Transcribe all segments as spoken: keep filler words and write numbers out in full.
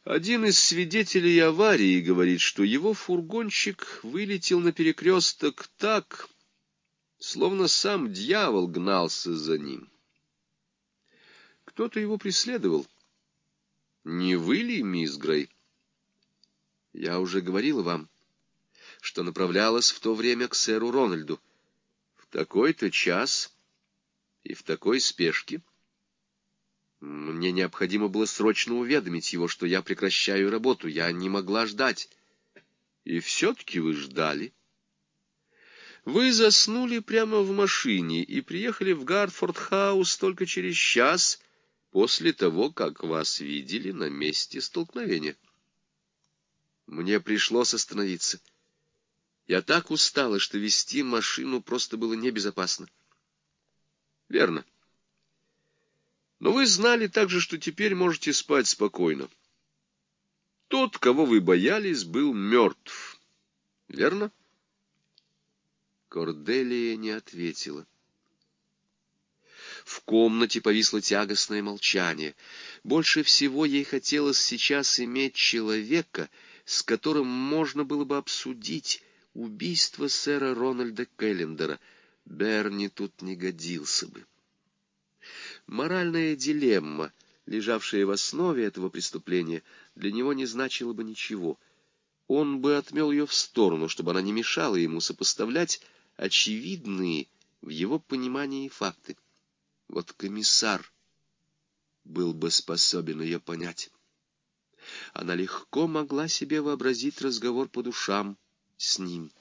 Один из свидетелей аварии говорит, что его фургончик вылетел на перекресток так, словно сам дьявол гнался за ним. Кто-то его преследовал. Не вы ли, мисс Грей? Я уже говорила вам, что направлялась в то время к сэру Рональду. В такой-то час и в такой спешке. Мне необходимо было срочно уведомить его, что я прекращаю работу. Я не могла ждать. И все-таки вы ждали. Вы заснули прямо в машине и приехали в Гартфорд-хаус только через час после того, как вас видели на месте столкновения. Мне пришлось остановиться. Я так устала, что вести машину просто было небезопасно. Верно. Но вы знали также, что теперь можете спать спокойно. Тот, кого вы боялись, был мертв. Верно? Корделия не ответила. В комнате повисло тягостное молчание. Больше всего ей хотелось сейчас иметь человека, с которым можно было бы обсудить убийство сэра Рональда Келлендера. Берни тут не годился бы. Моральная дилемма, лежавшая в основе этого преступления, для него не значила бы ничего. Он бы отмел ее в сторону, чтобы она не мешала ему сопоставлять очевидные в его понимании факты. Вот комиссар был бы способен ее понять. Она легко могла себе вообразить разговор по душам с ним.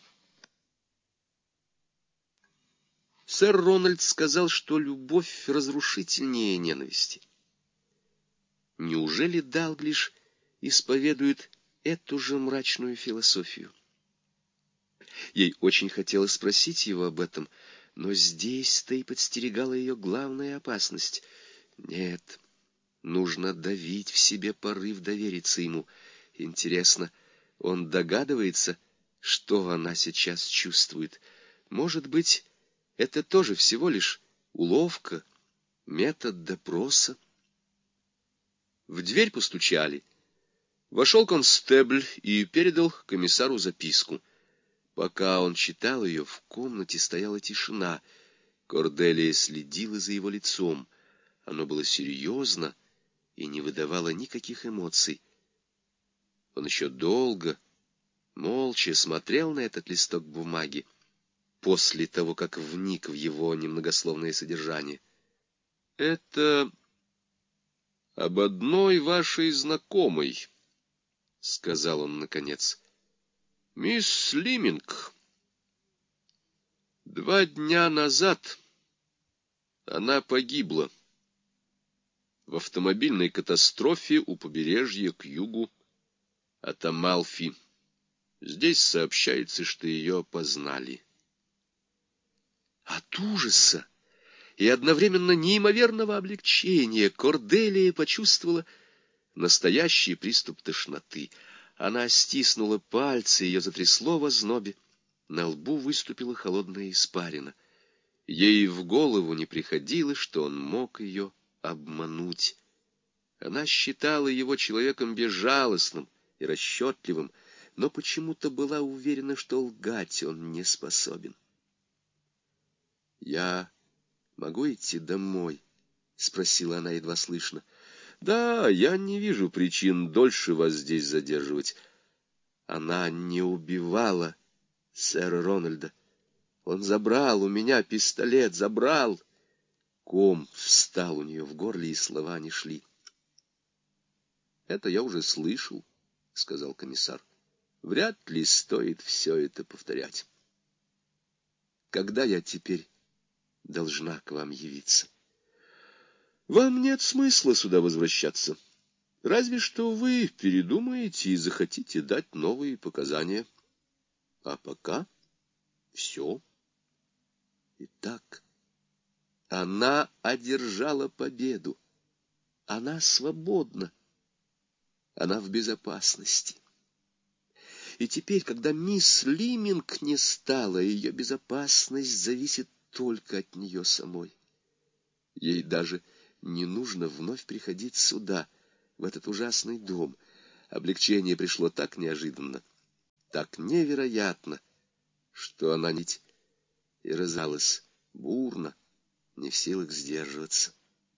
Сэр Рональд сказал, что любовь разрушительнее ненависти. Неужели Далглиш исповедует эту же мрачную философию? Ей очень хотелось спросить его об этом, но здесь-то и подстерегала ее главная опасность. Нет, нужно давить в себе порыв довериться ему. Интересно, он догадывается, что она сейчас чувствует? Может быть, это тоже всего лишь уловка, метод допроса? В дверь постучали. Вошел констебль и передал комиссару записку. Пока он читал ее, в комнате стояла тишина. Корделия следила за его лицом. Оно было серьезно и не выдавало никаких эмоций. Он еще долго, молча смотрел на этот листок бумаги, после того, как вник в его немногословное содержание. «Это об одной вашей знакомой», — сказал он наконец. «Мисс Лиминг. Два дня назад она погибла в автомобильной катастрофе у побережья к югу от Амалфи. Здесь сообщается, что ее опознали». От ужаса и одновременно неимоверного облегчения Корделия почувствовала настоящий приступ тошноты. Она стиснула пальцы, ее затрясло в ознобе. На лбу выступила холодная испарина. Ей в голову не приходило, что он мог ее обмануть. Она считала его человеком безжалостным и расчетливым, но почему-то была уверена, что лгать он не способен. «Я могу идти домой?» — спросила она едва слышно. «Да, я не вижу причин дольше вас здесь задерживать». Она не убивала сэра Рональда. Он забрал у меня пистолет, забрал. Ком встал у нее в горле, и слова не шли. «Это я уже слышал», — сказал комиссар. «Вряд ли стоит все это повторять. Когда я теперь должна к вам явиться?» «Вам нет смысла сюда возвращаться. Разве что вы передумаете и захотите дать новые показания. А пока все». Итак, она одержала победу. Она свободна. Она в безопасности. И теперь, когда мисс Лиминг не стала, ее безопасность зависит только от нее самой. Ей даже не нужно вновь приходить сюда, в этот ужасный дом. Облегчение пришло так неожиданно, так невероятно, что она нить и разалась бурно, не в силах сдерживаться.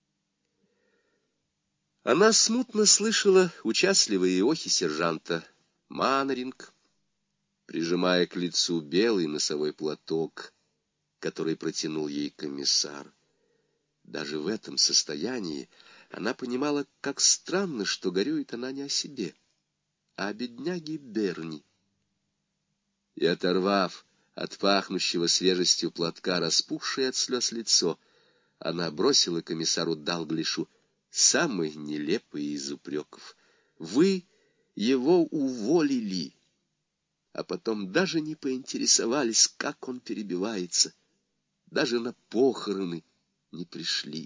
Она смутно слышала участливые охи сержанта Маннеринг, прижимая к лицу белый носовой платок, который протянул ей комиссар. Даже в этом состоянии она понимала, как странно, что горюет она не о себе, а о бедняге Берни. И, оторвав от пахнущего свежестью платка распухшее от слез лицо, она бросила комиссару Далглишу самый нелепый из упреков. Вы его уволили, а потом даже не поинтересовались, как он перебивается. Даже на похороны не пришли.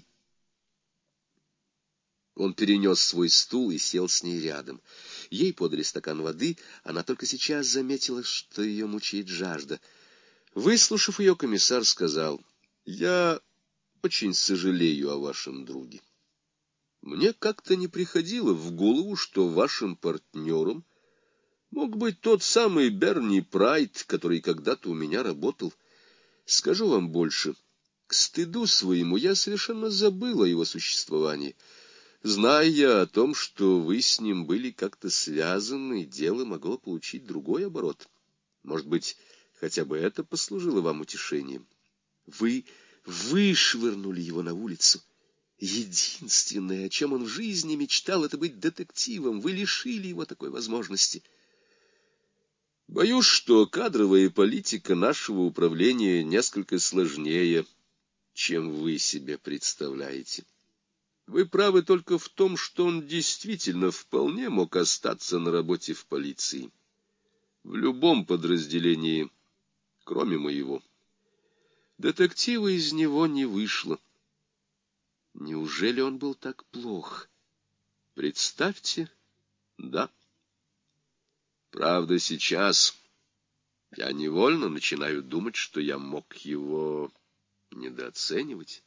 Он перенес свой стул и сел с ней рядом. Ей подали стакан воды, она только сейчас заметила, что ее мучает жажда. Выслушав ее, комиссар сказал: «Я очень сожалею о вашем друге. Мне как-то не приходило в голову, что вашим партнером мог быть тот самый Берни Прайд, который когда-то у меня работал. Скажу вам больше. К стыду своему я совершенно забыл о его существовании. Зная я о том, что вы с ним были как-то связаны, дело могло получить другой оборот. Может быть, хотя бы это послужило вам утешением. Вы вышвырнули его на улицу. Единственное, о чем он в жизни мечтал, это быть детективом. Вы лишили его такой возможности». Боюсь, что кадровая политика нашего управления несколько сложнее, чем вы себе представляете. Вы правы только в том, что он действительно вполне мог остаться на работе в полиции. В любом подразделении, кроме моего. Детектива из него не вышло. Неужели он был так плох? Представьте, да. Правда, сейчас я невольно начинаю думать, что я мог его недооценивать.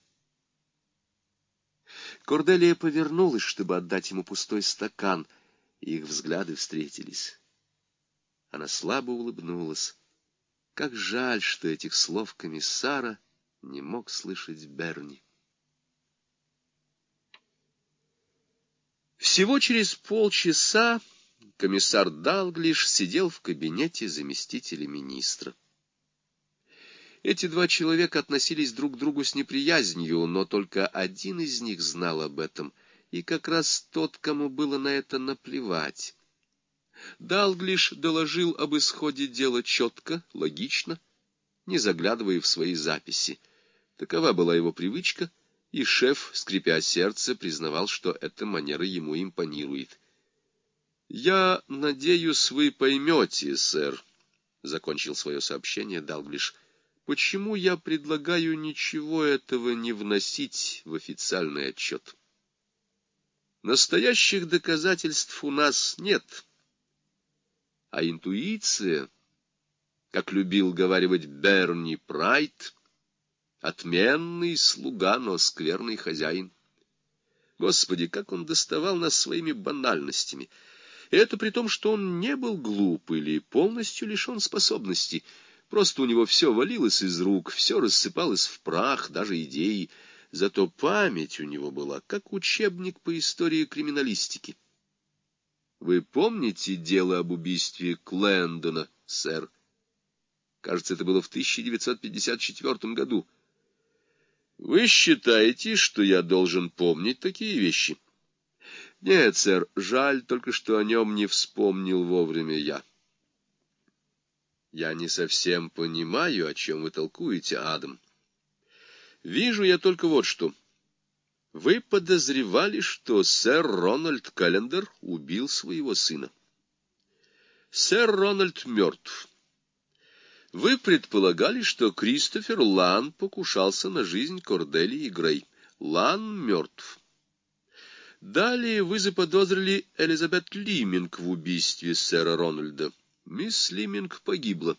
Корделия повернулась, чтобы отдать ему пустой стакан, и их взгляды встретились. Она слабо улыбнулась. Как жаль, что этих слов комиссара не мог слышать Берни. Всего через полчаса комиссар Далглиш сидел в кабинете заместителя министра. Эти два человека относились друг к другу с неприязнью, но только один из них знал об этом, и как раз тот, кому было на это наплевать. Далглиш доложил об исходе дела четко, логично, не заглядывая в свои записи. Такова была его привычка, и шеф, скрипя сердце, признавал, что эта манера ему импонирует. «Я надеюсь, вы поймете, сэр», — закончил свое сообщение Далглиш, — «почему я предлагаю ничего этого не вносить в официальный отчет. Настоящих доказательств у нас нет, а интуиция, как любил говаривать Берни Прайд, отменный слуга, но скверный хозяин. Господи, как он доставал нас своими банальностями! И это при том, что он не был глуп или полностью лишен способностей. Просто у него все валилось из рук, все рассыпалось в прах, даже идеи. Зато память у него была, как учебник по истории криминалистики. Вы помните дело об убийстве Клэндона, сэр? Кажется, это было в тысяча девятьсот пятьдесят четвёртом году. Вы считаете, что я должен помнить такие вещи? Нет, сэр, жаль только, что о нем не вспомнил вовремя я. Я не совсем понимаю, о чем вы толкуете, Адам. Вижу я только вот что. Вы подозревали, что сэр Рональд Каллендер убил своего сына. Сэр Рональд мертв. Вы предполагали, что Кристофер Лан покушался на жизнь Корделии Грей. Лан мертв. Далее вы заподозрили Элизабет Лиминг в убийстве сэра Рональда. Мисс Лиминг погибла.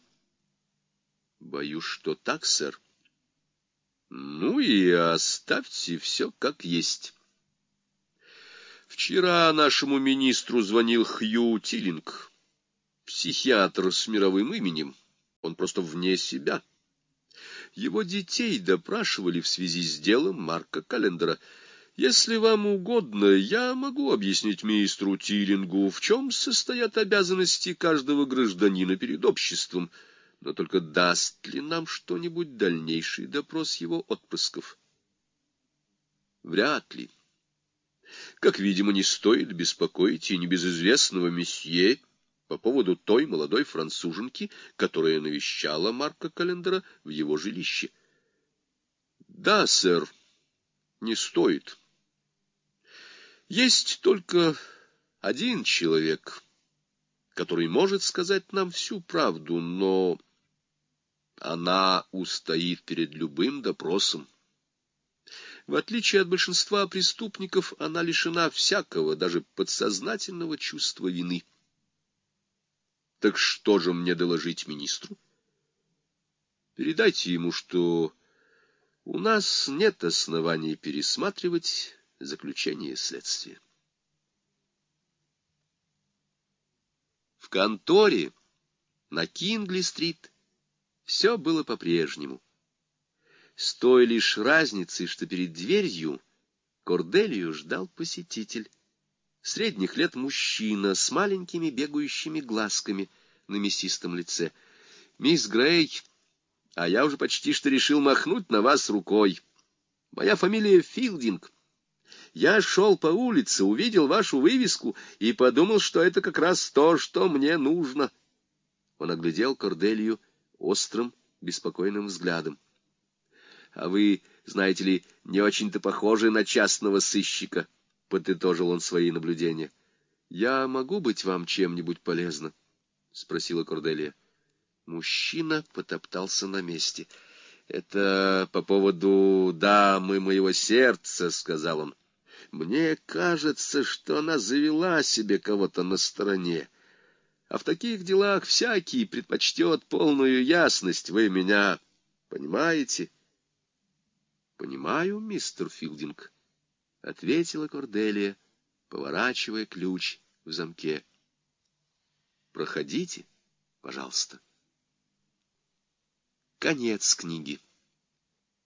Боюсь, что так, сэр. Ну и оставьте все как есть. Вчера нашему министру звонил Хью Тиллинг, психиатр с мировым именем. Он просто вне себя. Его детей допрашивали в связи с делом Марка Каллендера. Если вам угодно, я могу объяснить мистеру Тиллингу, в чем состоят обязанности каждого гражданина перед обществом, но только даст ли нам что-нибудь дальнейший допрос его отпрысков? Вряд ли. Как видимо, не стоит беспокоить и небезызвестного месье по поводу той молодой француженки, которая навещала Марка Каллендера в его жилище. Да, сэр, не стоит. Есть только один человек, который может сказать нам всю правду, но она устоит перед любым допросом. В отличие от большинства преступников, она лишена всякого, даже подсознательного чувства вины. Так что же мне доложить министру? Передайте ему, что у нас нет оснований пересматривать заключение следствия. В конторе на Кингли-стрит все было по-прежнему. С той лишь разницей, что перед дверью Корделию ждал посетитель. Средних лет мужчина с маленькими бегающими глазками на мясистом лице. «Мисс Грей, а я уже почти что решил махнуть на вас рукой. Моя фамилия Филдинг. Я шел по улице, увидел вашу вывеску и подумал, что это как раз то, что мне нужно». Он оглядел Корделию острым, беспокойным взглядом. «А вы, знаете ли, не очень-то похожи на частного сыщика», — подытожил он свои наблюдения. «Я могу быть вам чем-нибудь полезна?» — спросила Корделия. Мужчина потоптался на месте. «Это по поводу дамы моего сердца», — сказал он. «Мне кажется, что она завела себе кого-то на стороне. А в таких делах всякий предпочтет полную ясность. Вы меня понимаете?» «Понимаю, мистер Филдинг», — ответила Корделия, поворачивая ключ в замке. «Проходите, пожалуйста». Конец книги.